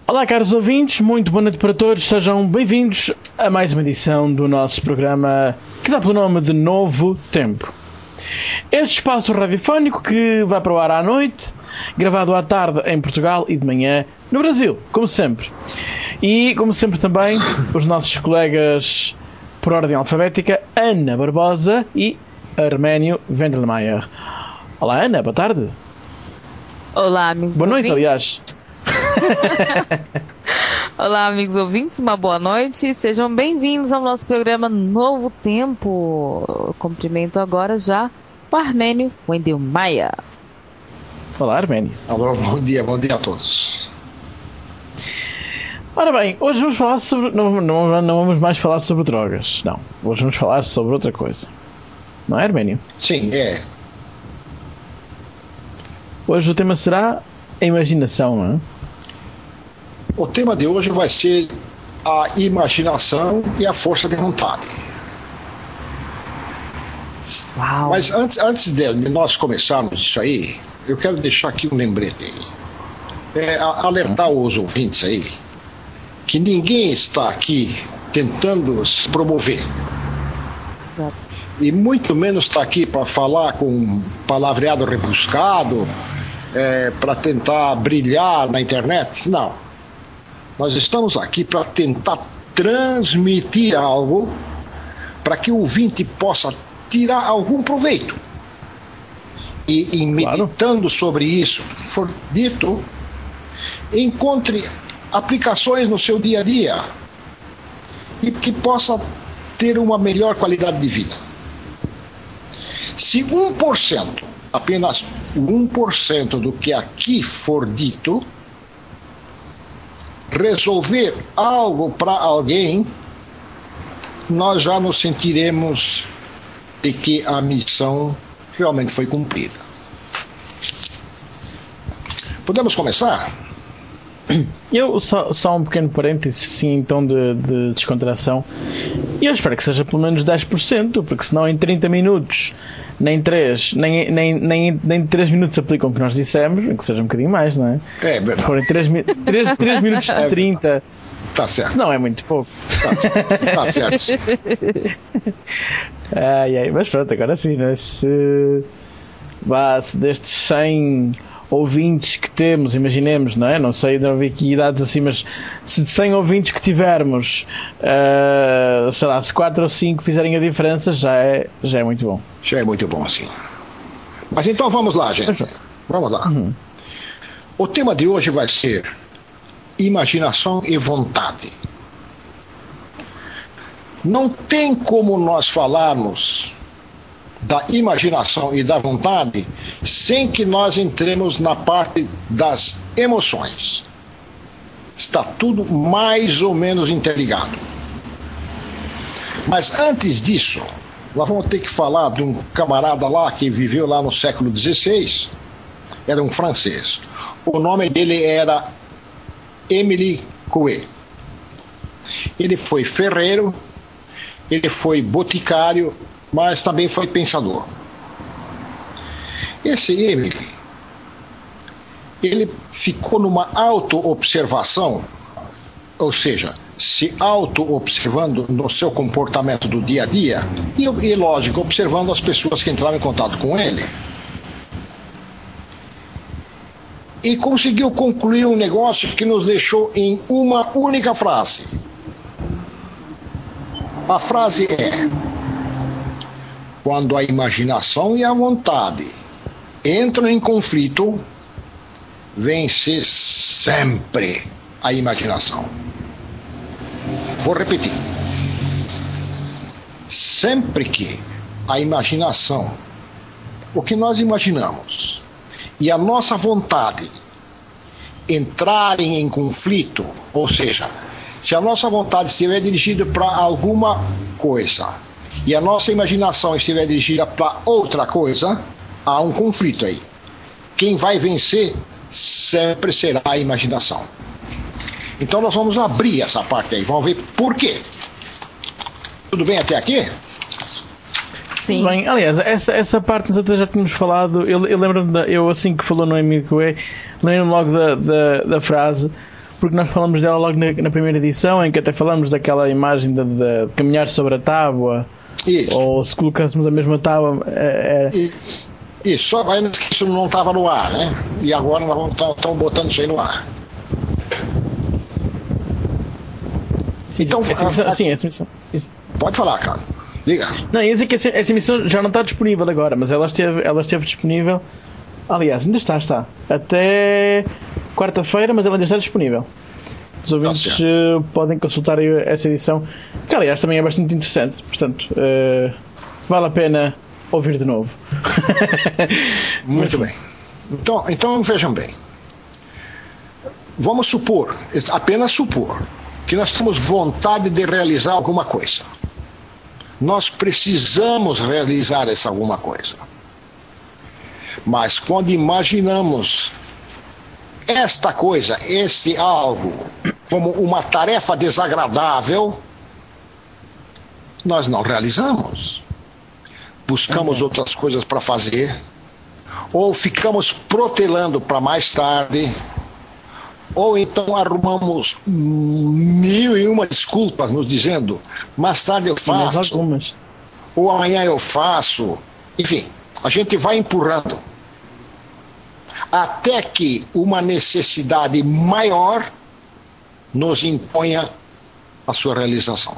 Olá, caros ouvintes, muito boa noite para todos, sejam bem-vindos a mais uma edição do nosso programa que dá pelo nome de Novo Tempo. Este espaço radiofónico que vai para o ar à noite, gravado à tarde em Portugal e de manhã no Brasil, como sempre. E, como sempre também, os nossos colegas por ordem alfabética, Ana Barbosa e Arménio Vendelmeier. Olá, Ana, boa tarde. Olá, amigos boa noite, ouvintes. Aliás. Olá, amigos ouvintes, uma boa noite. Sejam bem-vindos ao nosso programa Novo Tempo. Eu cumprimento agora já o Arménio Vendelmeier. Olá, Arménio. Alô, bom dia a todos. Ora bem, hoje vamos falar sobre... Não vamos mais falar sobre drogas, não. Hoje vamos falar sobre outra coisa. Não é, Arménio? Sim, é. Hoje o tema será a imaginação, não é? O tema de hoje vai ser a imaginação e a força de vontade. Uau. Mas antes de nós começarmos isso aí, eu quero deixar aqui um lembrete aí. Alertar os ouvintes aí que ninguém está aqui tentando se promover. Exato. E muito menos está aqui para falar com palavreado rebuscado, para tentar brilhar na internet. Não. Nós estamos aqui para tentar transmitir algo para que o ouvinte possa tirar algum proveito. E em meditando sobre isso que for dito, encontre aplicações no seu dia a dia e que possa ter uma melhor qualidade de vida. Se 1%, apenas 1% do que aqui for dito, resolver algo para alguém, nós já nos sentiremos de que a missão realmente foi cumprida. Podemos começar? Eu só um pequeno parênteses, sim, então de descontração. E eu espero que seja pelo menos 10%, porque senão em 30 minutos nem 3 minutos aplicam o que nós dissemos, que seja um bocadinho mais, não é? É verdade. Se forem 3 minutos de 30, está certo. Senão é muito pouco. Está certo. Mas pronto, agora sim, não é? Se destes 100 ouvintes que temos, imaginemos, não é? Não sei, não vi aqui idades assim, mas se de 100 ouvintes que tivermos, sei lá, se 4 ou 5 fizerem a diferença, já é muito bom. Já é muito bom, sim. Mas então vamos lá, gente. Vamos lá. Uhum. O tema de hoje vai ser imaginação e vontade. Não tem como nós falarmos da imaginação e da vontade sem que nós entremos na parte das emoções. Está tudo mais ou menos interligado. Mas antes disso, nós vamos ter que falar de um camarada lá que viveu lá no século XVI. Era um francês. O nome dele era Émile Coué. Ele foi ferreiro, ele foi boticário, mas também foi pensador. Esse Émile, ele ficou numa auto-observação, ou seja, se auto-observando no seu comportamento do dia a dia e, lógico, observando as pessoas que entravam em contato com ele. E conseguiu concluir um negócio que nos deixou em uma única frase. A frase é: quando a imaginação e a vontade entram em conflito, vence sempre a imaginação. Vou repetir. Sempre que a imaginação, o que nós imaginamos, e a nossa vontade entrarem em conflito, ou seja, se a nossa vontade estiver dirigida para alguma coisa e a nossa imaginação estiver dirigida para outra coisa, há um conflito aí. Quem vai vencer sempre será a imaginação. Então nós vamos abrir essa parte aí, vamos ver por quê. Tudo bem até aqui? Sim. Bem, aliás, essa parte nós até já tínhamos falado. Eu lembro-me, eu assim que falou no Émile Coué, lembro-me logo da frase, porque nós falamos dela logo na primeira edição, em que até falamos daquela imagem de caminhar sobre a tábua. Isso. Ou se colocássemos a mesma tábua. Isso, só ainda que isso não estava no ar, né? E agora nós estamos botando isso aí no ar. Sim, então, essa missão. Pode falar, cara. Diga. Não, eu ia dizer que essa missão já não está disponível agora, mas ela esteve disponível. Aliás, ainda está. Até quarta-feira, mas ela ainda está disponível. Os ouvintes podem consultar essa edição, que aliás também é bastante interessante. Portanto, vale a pena ouvir de novo. Muito bem. Então vejam bem. Vamos supor, apenas supor, que nós temos vontade de realizar alguma coisa. Nós precisamos realizar essa alguma coisa. Mas quando imaginamos esta coisa, este algo, como uma tarefa desagradável, nós não realizamos. Buscamos outras coisas para fazer, ou ficamos protelando para mais tarde, ou então arrumamos 1001 desculpas, nos dizendo, mais tarde eu faço, ou amanhã eu faço. Enfim, a gente vai empurrando até que uma necessidade maior nos imponha a sua realização.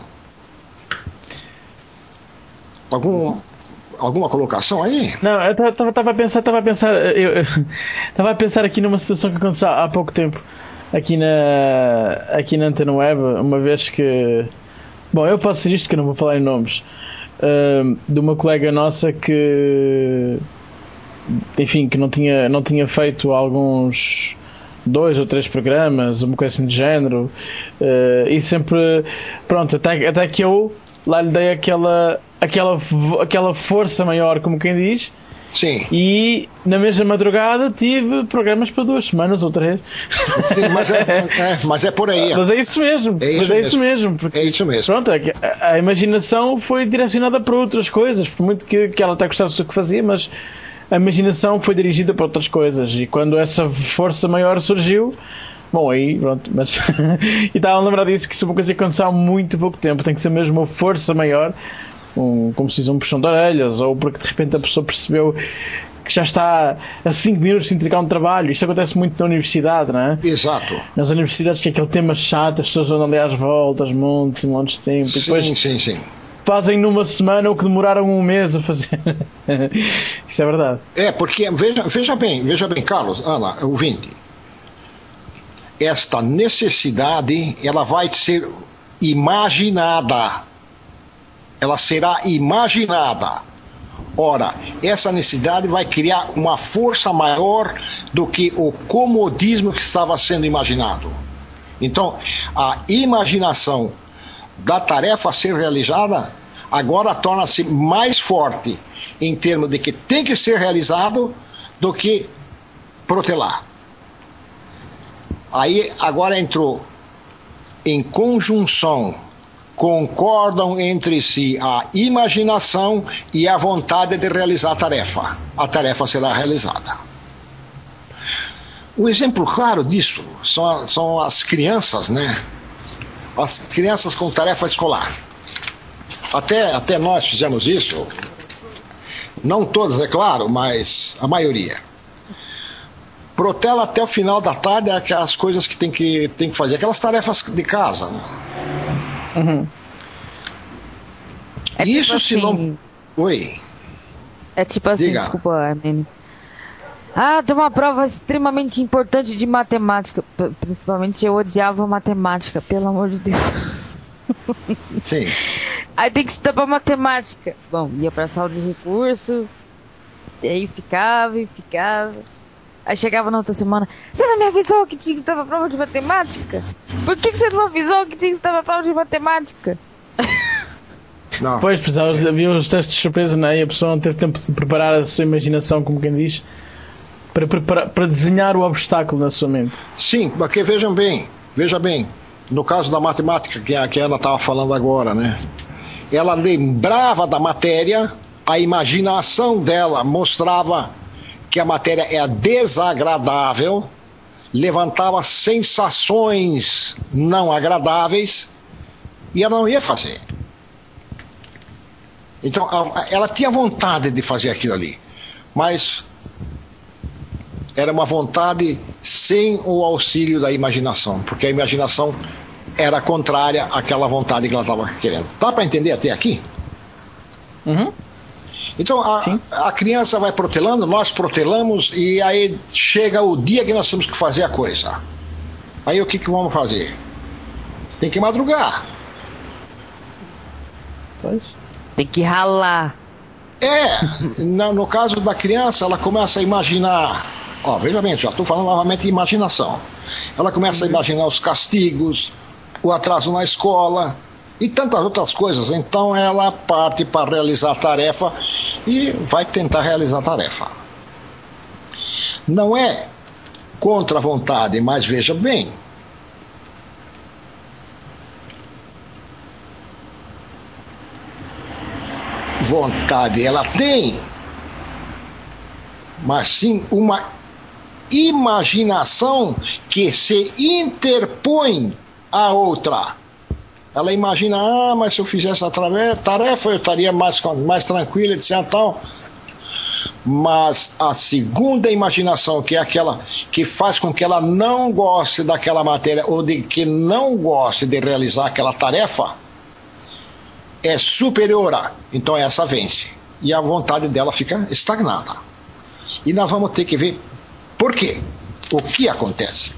Alguma colocação aí? Não, eu estava a pensar aqui numa situação que aconteceu há pouco tempo aqui na Antena Web, uma vez que, bom, eu posso dizer isto, que eu não vou falar em nomes, de uma colega nossa que, enfim, que não tinha feito alguns 2 ou 3 programas, uma coisa assim de género, e sempre, pronto, até que eu lá lhe dei aquela força maior, como quem diz. Sim. E na mesma madrugada tive programas para 2 semanas ou 3. Sim, mas é por aí. Mas é isso mesmo. É isso mesmo. Porque, é isso mesmo. Pronto, a imaginação foi direcionada para outras coisas, por muito que ela até gostasse do que fazia, mas a imaginação foi dirigida para outras coisas. E quando essa força maior surgiu, bom, aí pronto, mas e estava a lembrar disso, que isso é uma coisa que aconteceu há muito pouco tempo. Tem que ser mesmo uma força maior, como se diz, um puxão de orelhas, ou porque de repente a pessoa percebeu que já está a 5 minutos de entregar um trabalho. Isto acontece muito na universidade, não é? Exato. Nas universidades, que é aquele tema chato, as pessoas andam ali às voltas, montes de tempo, sim, e depois sim. fazem numa semana o que demoraram um mês a fazer. Isso é verdade. Porque, veja bem, Carlos, Ana, ouvinte, esta necessidade, ela vai ser imaginada. Ela será imaginada. Ora, essa necessidade vai criar uma força maior do que o comodismo que estava sendo imaginado. Então, a imaginação da tarefa a ser realizada agora torna-se mais forte em termos de que tem que ser realizado do que protelar. Aí agora entrou em conjunção, concordam entre si a imaginação e a vontade de realizar a tarefa. A tarefa será realizada. Um exemplo claro disso são as crianças, né? As crianças com tarefa escolar. Até nós fizemos isso. Não todas, é claro, mas a maioria. Protela até o final da tarde aquelas coisas que tem que fazer, aquelas tarefas de casa, né? Uhum. Isso tipo se assim, não... Oi. É tipo assim, Diga. Desculpa, Armênio. Tem uma prova extremamente importante de matemática. Principalmente eu odiava matemática, pelo amor de Deus. Sim. Aí tem que estudar pra matemática. Bom, ia pra sala de recurso, e aí ficava. Aí chegava na outra semana, você não me avisou que tinha que estar pra prova de matemática? Por que você não me avisou que tinha que estar pra prova de matemática? Não. Pois, havia os testes de surpresa, não é? E a pessoa não teve tempo de preparar a sua imaginação, como quem diz, para desenhar o obstáculo na sua mente. Sim, porque veja bem, no caso da matemática que a Ana estava falando agora, né? Ela lembrava da matéria, a imaginação dela mostrava que a matéria é desagradável levantava sensações não agradáveis e ela não ia fazer. Então, ela tinha vontade de fazer aquilo ali, mas era uma vontade sem o auxílio da imaginação, porque a imaginação era contrária àquela vontade que ela estava querendo. Dá para entender até aqui? Uhum. Então, a criança vai protelando, nós protelamos, e aí chega o dia que nós temos que fazer a coisa. Aí o que vamos fazer? Tem que madrugar. Pois. Tem que ralar. No caso da criança, ela começa a imaginar. Ó, veja bem, já estou falando novamente de imaginação. Ela começa a imaginar os castigos, o atraso na escola e tantas outras coisas. Então ela parte para realizar a tarefa e vai tentar realizar a tarefa. Não é contra a vontade, mas veja bem. Vontade ela tem, mas sim uma imaginação que se interpõe à outra. Ela imagina, mas se eu fizesse a tarefa eu estaria mais tranquila, etc. Tal. Mas a segunda imaginação, que é aquela que faz com que ela não goste daquela matéria ou de que não goste de realizar aquela tarefa, é superior, então essa vence. E a vontade dela fica estagnada. E nós vamos ter que ver por quê. O que acontece?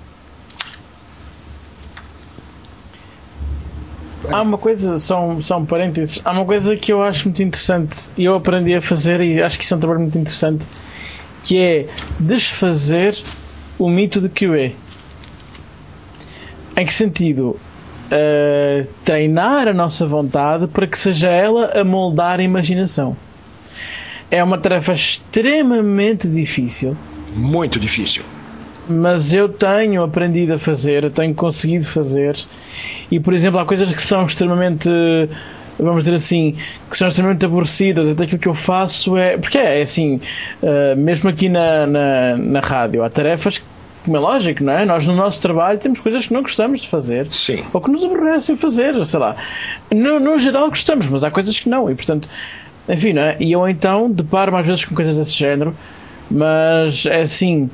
Há uma coisa, só um parênteses, há uma coisa que eu acho muito interessante e eu aprendi a fazer, e acho que isso é um trabalho muito interessante, que é desfazer o mito de QE. Em que sentido? Treinar a nossa vontade para que seja ela a moldar a imaginação. É uma tarefa extremamente difícil. Muito difícil. Mas eu tenho aprendido a fazer, eu tenho conseguido fazer. E, por exemplo, há coisas que são extremamente, vamos dizer assim, que são extremamente aborrecidas. Até aquilo que eu faço porque é assim, mesmo aqui na rádio, há tarefas, como é lógico, não é? Nós no nosso trabalho temos coisas que não gostamos de fazer. Sim. Ou que nos aborrecem fazer, sei lá. No geral gostamos, mas há coisas que não. E, portanto, enfim, não é? E eu então deparo-me às vezes com coisas desse género, mas é assim...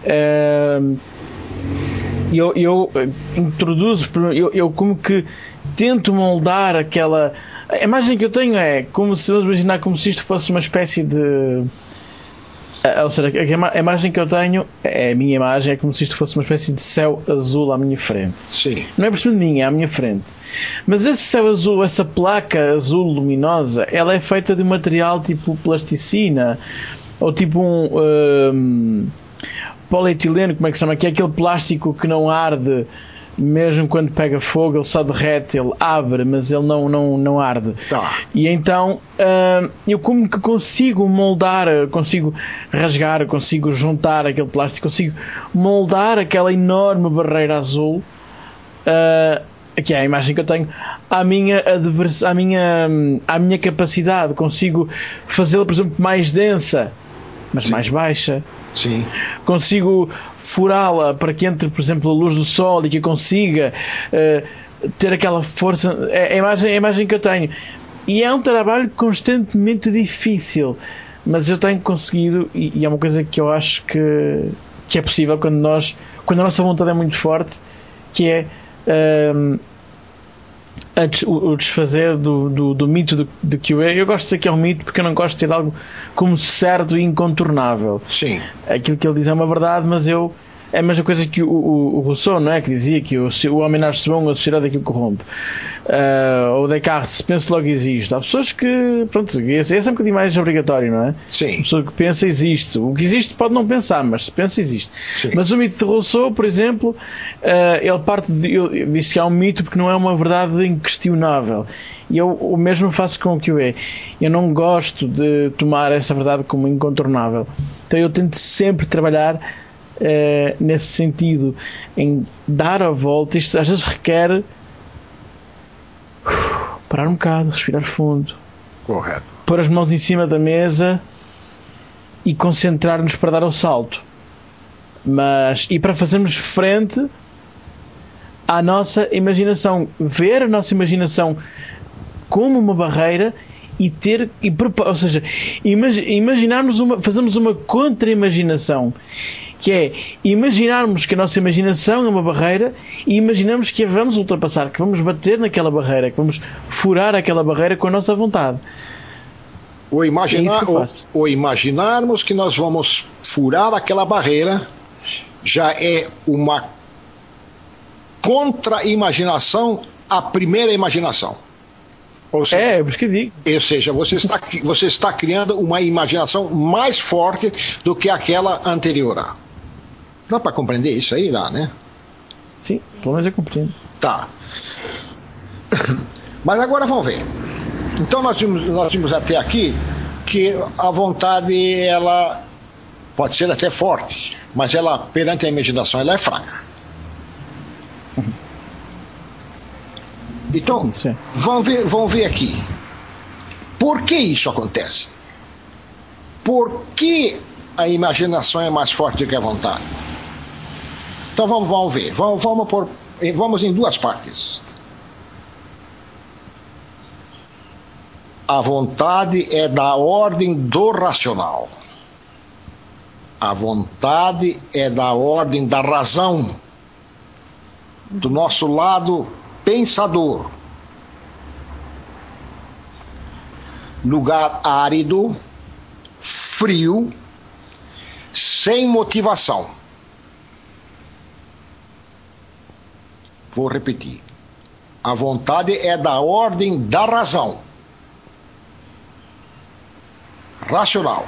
Eu introduzo, eu como que tento moldar aquela... A imagem que eu tenho é como se, vamos imaginar, como se isto fosse uma espécie de... Ou seja, a imagem que eu tenho, a minha imagem, é como se isto fosse uma espécie de céu azul à minha frente. Sim. Não é por cima de mim, é à minha frente. Mas esse céu azul, essa placa azul luminosa, ela é feita de um material tipo plasticina, ou tipo um polietileno, como é que se chama? Que é aquele plástico que não arde, mesmo quando pega fogo, ele só derrete, ele abre, mas ele não arde. Tá. E então eu como que consigo moldar, consigo rasgar, consigo juntar aquele plástico, consigo moldar aquela enorme barreira azul, que é a imagem que eu tenho, à minha capacidade. Consigo fazê-la, por exemplo, mais densa, mas mais baixa. Sim. Consigo furá-la para que entre, por exemplo, a luz do sol e que consiga ter aquela força. É a imagem que eu tenho. E é um trabalho constantemente difícil, mas eu tenho conseguido, e é uma coisa que eu acho que é possível quando a nossa vontade é muito forte, que é o desfazer do mito de QE. Eu gosto de dizer que é um mito porque eu não gosto de ter algo como certo e incontornável. Sim. Aquilo que ele diz é uma verdade, mas é a mesma coisa que o Rousseau, não é? Que dizia que o homem nasce bom, a sociedade é que o corrompe. Ou Descartes, pensa logo existe. Há pessoas que, pronto, esse é um bocadinho mais obrigatório, não é? Sim. A pessoa que pensa existe. O que existe pode não pensar, mas se pensa existe. Sim. Mas o mito de Rousseau, por exemplo, ele disse que há um mito porque não é uma verdade inquestionável. E eu o mesmo faço com o QE. Eu não gosto de tomar essa verdade como incontornável. Então eu tento sempre trabalhar nesse sentido, em dar a volta. Isto às vezes requer parar um bocado, respirar fundo, Correto. pôr as mãos em cima da mesa e concentrar-nos para dar o salto. e para fazermos frente à nossa imaginação, ver a nossa imaginação como uma barreira ou seja, fazemos uma contra-imaginação, que é imaginarmos que a nossa imaginação é uma barreira e imaginamos que a vamos ultrapassar, que vamos bater naquela barreira, que vamos furar aquela barreira com a nossa vontade. Ou imaginarmos que nós vamos furar aquela barreira já é uma contra-imaginação à primeira imaginação. Ou seja, por isso que eu digo. Ou seja, você está criando uma imaginação mais forte do que aquela anterior. Dá para compreender isso aí? Dá, né? Sim, pelo menos eu compreendo. Tá. Mas agora vamos ver. Então nós vimos até aqui que a vontade, ela pode ser até forte, mas ela, perante a imaginação, ela é fraca. Então, vamos ver aqui. Por que isso acontece? Por que a imaginação é mais forte do que a vontade? Então vamos ver. Vamos em duas partes. A vontade é da ordem do racional. A vontade é da ordem da razão, do nosso lado pensador. Lugar árido, frio, sem motivação. Vou repetir. A vontade é da ordem da razão. Racional.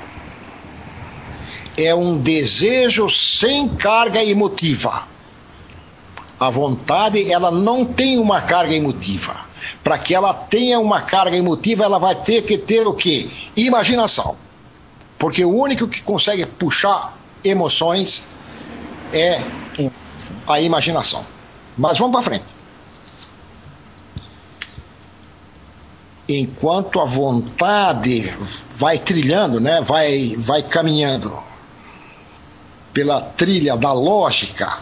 É um desejo sem carga emotiva. A vontade, ela não tem uma carga emotiva. Para que ela tenha uma carga emotiva, ela vai ter que ter o quê? Imaginação. Porque o único que consegue puxar emoções é a imaginação. Mas vamos para frente. Enquanto a vontade vai trilhando, né? vai caminhando pela trilha da lógica,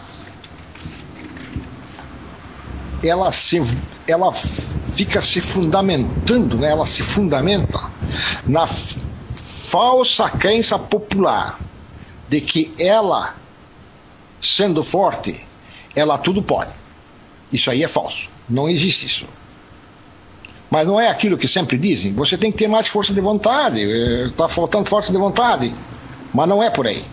ela fica se fundamentando, né? Ela se fundamenta na falsa crença popular de que ela, sendo forte, ela tudo pode. Isso aí é falso. Não existe isso. Mas não é aquilo que sempre dizem. Você tem que ter mais força de vontade. Está faltando força de vontade. Mas não é por aí.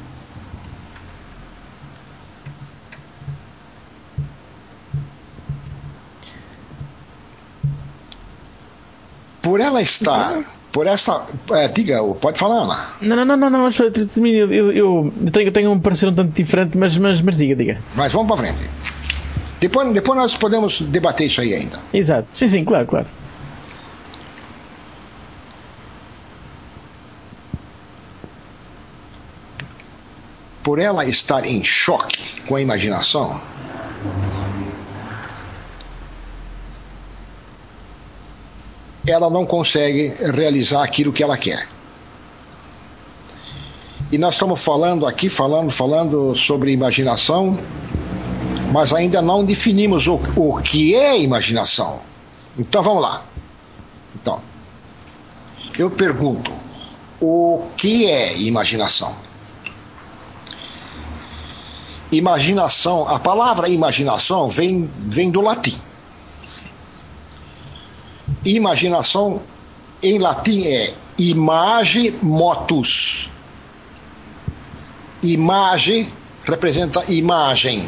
Por ela estar... Por essa... diga, pode falar, Ana. Não, eu tenho um parecer um tanto diferente, mas diga. Mas vamos para frente. Depois nós podemos debater isso aí ainda. Exato. Sim, claro. Por ela estar em choque com a imaginação, ela não consegue realizar aquilo que ela quer. E nós estamos falando aqui, falando sobre imaginação, mas ainda não definimos o que é imaginação. Então vamos lá. Então, eu pergunto, o que é imaginação? Imaginação, a palavra imaginação vem do latim. Imaginação em latim é image motus. Imagem representa imagem.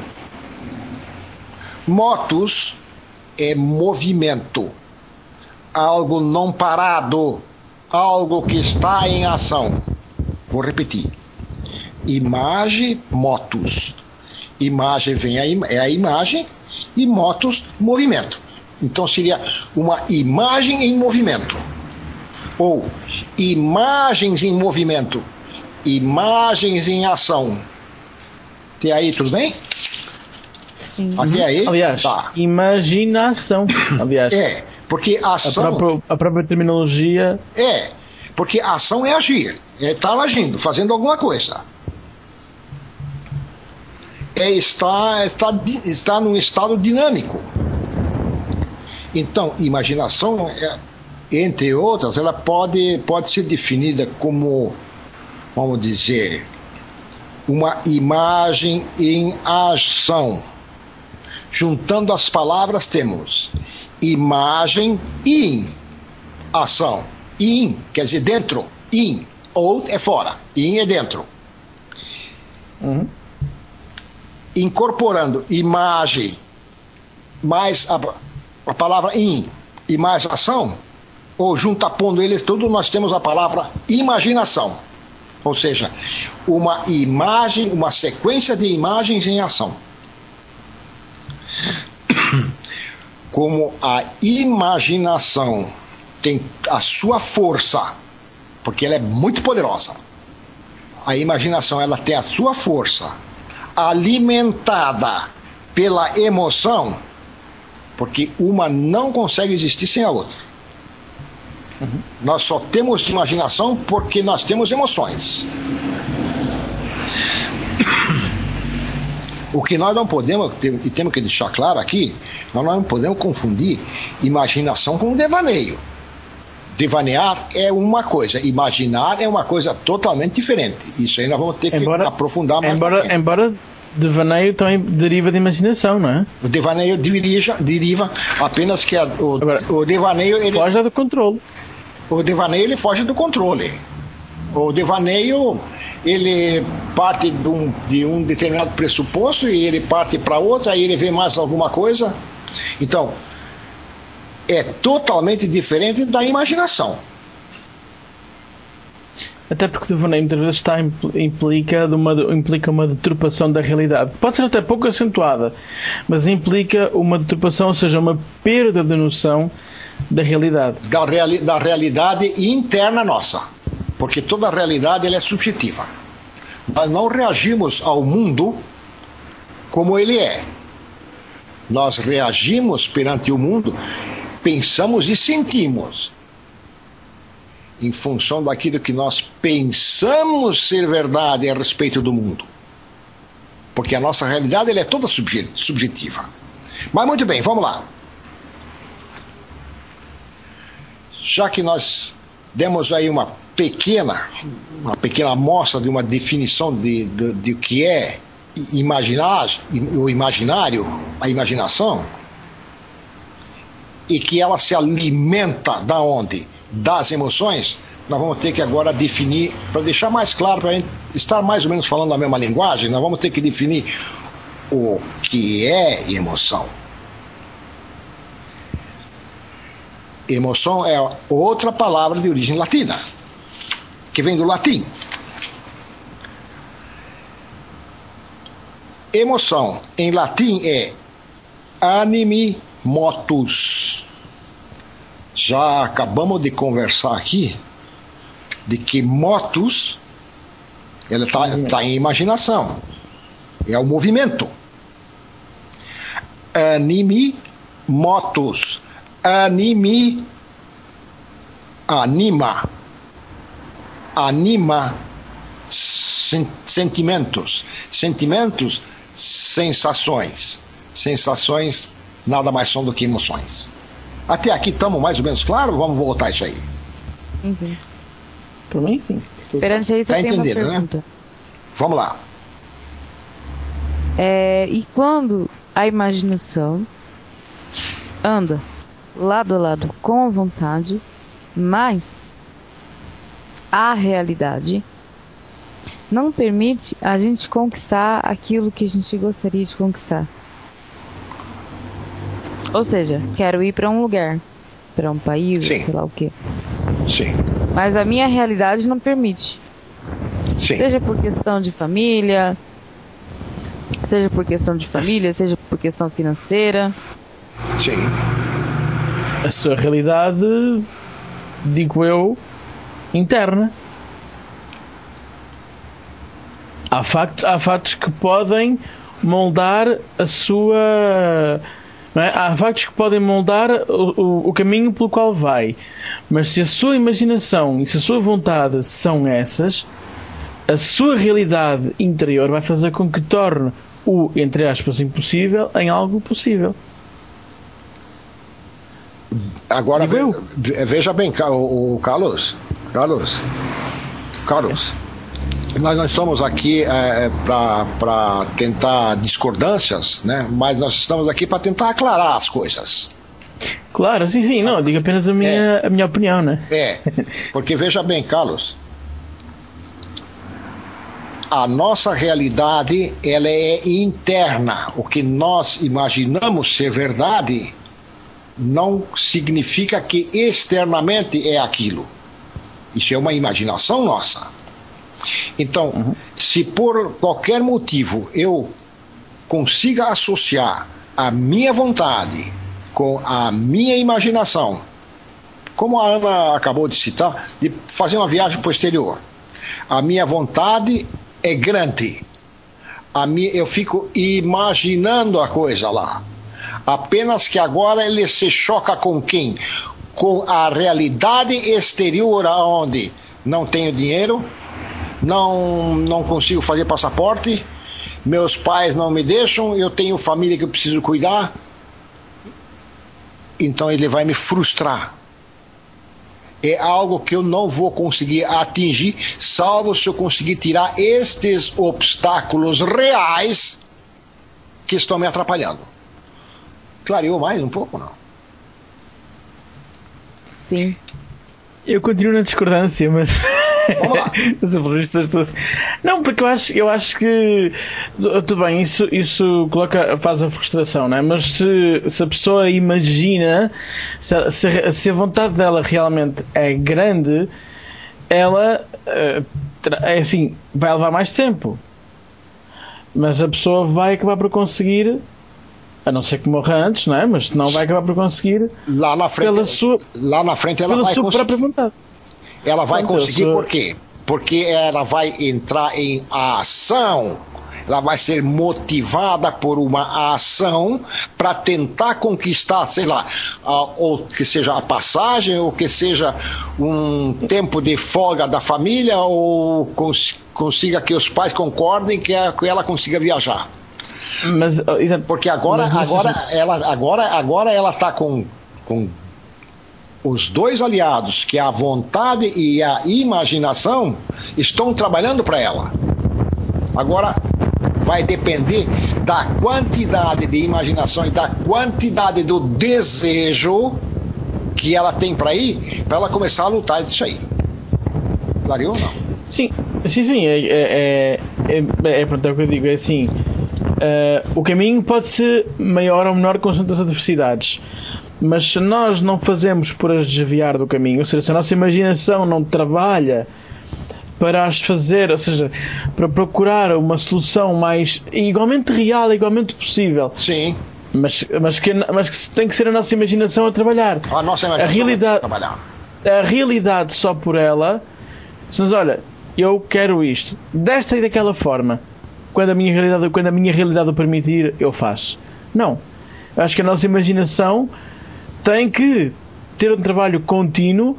Motus é movimento. Algo não parado. Algo que está em ação. Vou repetir. Image motus. Imagem é a imagem e motus, movimento. Então seria uma imagem em movimento. Ou imagens em movimento. Imagens em ação. Até aí, tudo bem? Até aí? Aliás, tá. Imaginação. Aliás, porque ação... A própria terminologia... porque ação é agir. É estar agindo, fazendo alguma coisa. está num estado dinâmico. Então, imaginação, entre outras, ela pode ser definida como, vamos dizer, uma imagem em ação. Juntando as palavras, temos imagem em ação. In quer dizer dentro. In. Out é fora. In é dentro. Incorporando imagem mais a palavra in e mais ação, ou juntapondo eles tudo, nós temos a palavra imaginação. Ou seja, uma imagem, uma sequência de imagens em ação. Como a imaginação tem a sua força, porque ela é muito poderosa. A imaginação, ela tem a sua força alimentada pela emoção, porque uma não consegue existir sem a outra. Nós só temos imaginação porque nós temos emoções. O que nós não podemos, e temos que deixar claro aqui, nós não podemos confundir imaginação com devaneio. Devanear é uma coisa, imaginar é uma coisa totalmente diferente. Isso aí nós vamos ter que aprofundar mais. Embora devaneio também deriva de imaginação, não é? O devaneio deriva apenas que o devaneio... Ele foge do controle. O devaneio ele foge do controle. O devaneio ele parte de um determinado pressuposto e ele parte para outro, aí ele vê mais alguma coisa. Então, é totalmente diferente da imaginação. Até porque o devaneio muitas vezes implica uma deturpação da realidade. Pode ser até pouco acentuada, mas implica uma deturpação, ou seja, uma perda de noção da realidade. Da realidade interna nossa. Porque toda a realidade ela é subjetiva. Nós não reagimos ao mundo como ele é. Nós reagimos perante o mundo, pensamos e sentimos em função daquilo que nós pensamos ser verdade a respeito do mundo. Porque a nossa realidade ela é toda subjetiva. Mas muito bem, vamos lá. Já que nós demos aí uma pequena amostra de uma definição de o que é o imaginário, a imaginação, e que ela se alimenta da onde? Das emoções, nós vamos ter que agora definir, para deixar mais claro, para a gente estar mais ou menos falando a mesma linguagem, nós vamos ter que definir o que é emoção. Emoção é outra palavra de origem latina, que vem do latim. Emoção, em latim, é animi motus. Já acabamos de conversar aqui de que motus ela está em imaginação. É o movimento. Animi motus. Anima sentimentos. Sentimentos, sensações. Sensações nada mais são do que emoções. Até aqui estamos mais ou menos claros? Vamos voltar a isso aí. Sim. Por mim, sim. Perante isso, eu tenho uma pergunta. Né? Vamos lá. E quando a imaginação anda lado a lado com a vontade, mas a realidade não permite a gente conquistar aquilo que a gente gostaria de conquistar. Ou seja, quero ir para um lugar, para um país, Sim. sei lá o quê. Sim. Mas a minha realidade não permite. Sim. Seja por questão de família, seja por questão financeira. Sim. A sua realidade, digo eu, interna. Há factos que podem moldar a sua... Não é? Há factos que podem moldar o caminho pelo qual vai. Mas se a sua imaginação e se a sua vontade são essas, a sua realidade interior vai fazer com que torne o, entre aspas, impossível em algo possível. Agora, veja bem, o Carlos, nós não estamos aqui para tentar discordâncias, né? Mas nós estamos aqui para tentar aclarar as coisas. Claro, sim, não, eu digo apenas a minha opinião, né? Porque veja bem, Carlos, a nossa realidade, ela é interna. O que nós imaginamos ser verdade não significa que externamente é aquilo. Isso é uma imaginação nossa. Então, se por qualquer motivo eu consiga associar a minha vontade com a minha imaginação, como a Ana acabou de citar, de fazer uma viagem para o exterior, a minha vontade é grande, eu fico imaginando a coisa lá. Apenas que agora ele se choca com quem? Com a realidade exterior, onde não tenho dinheiro, não consigo fazer passaporte, meus pais não me deixam, eu tenho família que eu preciso cuidar, então ele vai me frustrar. É algo que eu não vou conseguir atingir, salvo se eu conseguir tirar estes obstáculos reais que estão me atrapalhando. Clareou mais um pouco, não? Sim. Eu continuo na discordância, mas... Vamos lá. Não, porque eu acho que tudo bem, isso faz a frustração, não é? Mas se a pessoa imagina, se a vontade dela realmente é grande, ela é assim, vai levar mais tempo, mas a pessoa vai acabar por conseguir, a não ser que morra antes, não é? Mas não vai acabar por conseguir lá na frente ela pela vai sua conseguir. Própria vontade. Ela vai conseguir por quê? Porque ela vai entrar em ação. Ela vai ser motivada por uma ação para tentar conquistar, sei lá, ou que seja a passagem, ou que seja um tempo de folga da família, ou consiga que os pais concordem que ela consiga viajar. Porque agora ela está com os dois aliados, que é a vontade e a imaginação, estão trabalhando para ela. Agora vai depender da quantidade de imaginação e da quantidade do desejo que ela tem para ir, para ela começar a lutar disso aí. Clareou ou não? Sim, é o que eu digo, é assim, o caminho pode ser maior ou menor consoante as adversidades. Mas se nós não fazemos por as desviar do caminho, ou seja, se a nossa imaginação não trabalha para as fazer, ou seja, para procurar uma solução mais igualmente real, igualmente possível. Sim. Mas que tem que ser a nossa imaginação a trabalhar. A nossa imaginação a trabalhar. A realidade só por ela, se nos olha, eu quero isto, desta e daquela forma, quando a minha realidade o permitir, eu faço. Não. Eu acho que a nossa imaginação tem que ter um trabalho contínuo,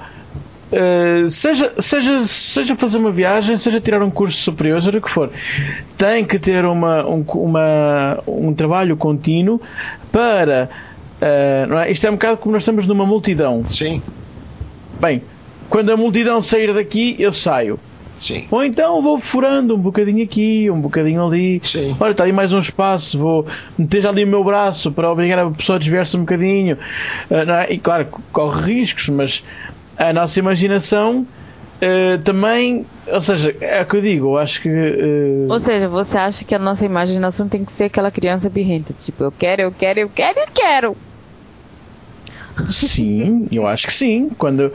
seja fazer uma viagem, seja tirar um curso superior, seja o que for. Tem que ter um trabalho contínuo para... não é? Isto é um bocado como nós estamos numa multidão. Sim. Bem, quando a multidão sair daqui, eu saio. Sim. Ou então vou furando um bocadinho aqui, um bocadinho ali. Sim. Olha, está aí mais um espaço, vou meter já ali o meu braço para obrigar a pessoa a desviar-se um bocadinho. Não é? E claro, corre riscos, mas a nossa imaginação também, ou seja, é o que eu digo, eu acho que... Ou seja, você acha que a nossa imaginação tem que ser aquela criança birrenta, tipo, eu quero. Sim, eu acho que sim. Quando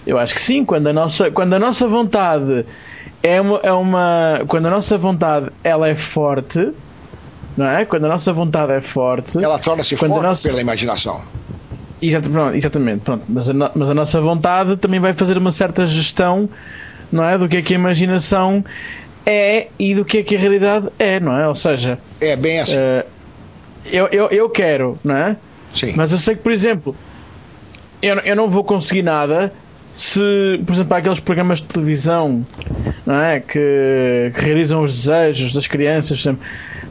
a nossa vontade quando a nossa vontade ela é forte, não é? Quando a nossa vontade é forte, ela torna-se forte pela imaginação. Exatamente, pronto. Mas a nossa vontade também vai fazer uma certa gestão, não é? Do que a imaginação é e do que a realidade é, não é? Ou seja, é bem assim. Eu quero, não é? Sim. Mas eu sei que, por exemplo, eu não vou conseguir nada se, por exemplo, há aqueles programas de televisão, não é? Que realizam os desejos das crianças, por exemplo.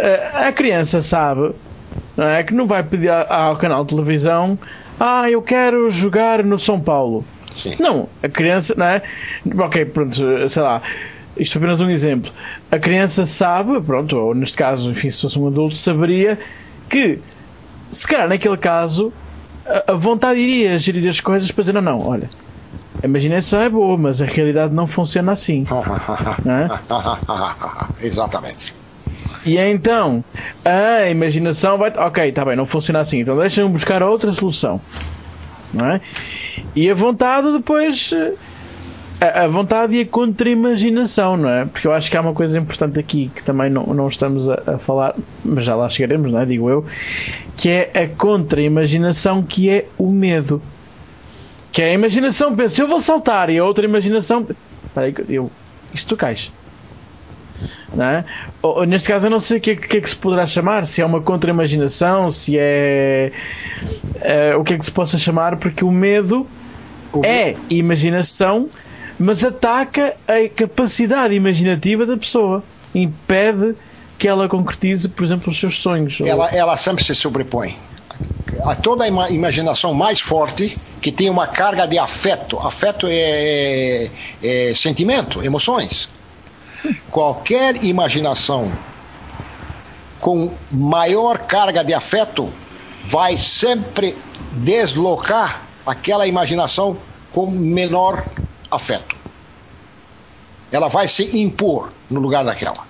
a criança sabe, não é, que não vai pedir ao canal de televisão: eu quero jogar no São Paulo. Sim. Não, a criança, não é? Ok, pronto, sei lá, isto é apenas um exemplo. A criança sabe, pronto, ou neste caso, enfim, se fosse um adulto, saberia que, se calhar naquele caso, a vontade iria gerir as coisas para dizer: não, olha, a imaginação é boa, mas a realidade não funciona assim. Não é? Exatamente. E então, a imaginação vai... Ok, está bem, não funciona assim, então deixa-me buscar outra solução. Não é? E a vontade depois... A vontade e a contra-imaginação, não é? Porque eu acho que há uma coisa importante aqui que também não estamos a falar, mas já lá chegaremos, não é? Digo eu, que é a contra-imaginação, que é o medo. Que é a imaginação, pensa, eu vou saltar, e a outra imaginação... Espera aí, isto tu cais. Não é? Ou, neste caso eu não sei o que é que se poderá chamar, se é uma contra-imaginação, se é... o que é que se possa chamar, porque o medo é imaginação, mas ataca a capacidade imaginativa da pessoa, impede que ela concretize, por exemplo, os seus sonhos. Ela sempre se sobrepõe a toda a imaginação mais forte, que tem uma carga de afeto. Afeto é sentimento, emoções. Qualquer imaginação com maior carga de afeto vai sempre deslocar aquela imaginação com menor afeto. Ela vai se impor no lugar daquela.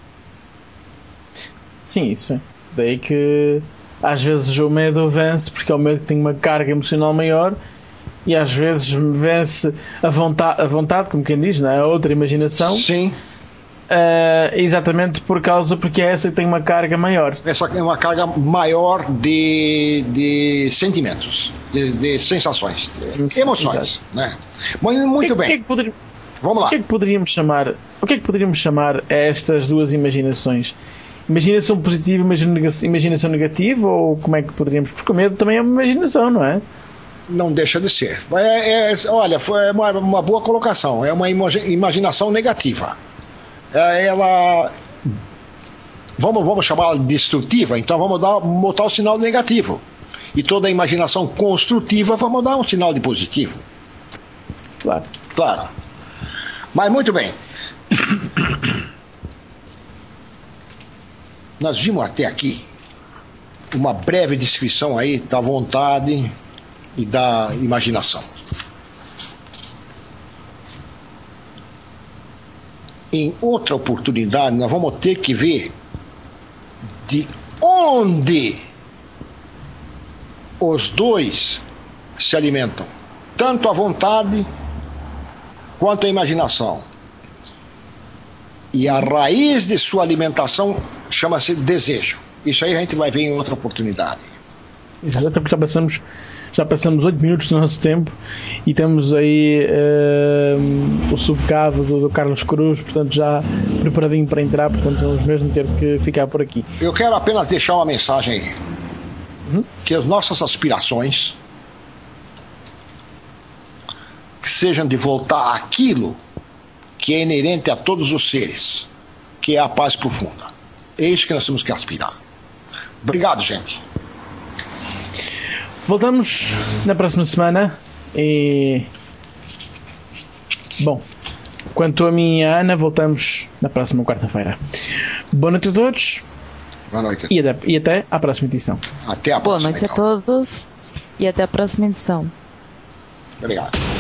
Sim, isso é. Daí que às vezes o medo vence, porque é o medo que tem uma carga emocional maior, e às vezes vence a vontade, como quem diz, não é? A outra imaginação. Sim. Exatamente porque é essa que tem uma carga maior. Essa é uma carga maior de sentimentos, de sensações, de emoções, né? Muito bem. Vamos lá. O que é que poderíamos chamar a estas duas imaginações? Imaginação positiva e imaginação negativa? Ou como é que poderíamos? Porque o medo também é uma imaginação, não é? Não deixa de ser. Olha, foi uma boa colocação. É uma imaginação negativa. Ela... Vamos chamá-la de destrutiva, então vamos botar o sinal negativo. E toda a imaginação construtiva, vamos dar um sinal de positivo. Claro. Mas muito bem. Nós vimos até aqui uma breve descrição aí da vontade e da imaginação. Em outra oportunidade, nós vamos ter que ver de onde os dois se alimentam, tanto a vontade quanto a imaginação. E a raiz de sua alimentação chama-se desejo. Isso aí a gente vai ver em outra oportunidade. Exato, até porque já passamos 8 minutos do nosso tempo e temos aí o subcavo do Carlos Cruz, portanto já preparadinho para entrar, portanto vamos mesmo ter que ficar por aqui. Eu quero apenas deixar uma mensagem aí. Que as nossas aspirações que sejam de voltar àquilo que é inerente a todos os seres, que é a paz profunda. É isso que nós temos que aspirar. Obrigado, gente. Voltamos na próxima semana e... Bom, quanto a mim e a Ana, voltamos na próxima quarta-feira. Boa noite a todos. Boa noite. E até à próxima edição. Até a próxima. Boa noite a todos e até a próxima edição. Obrigado.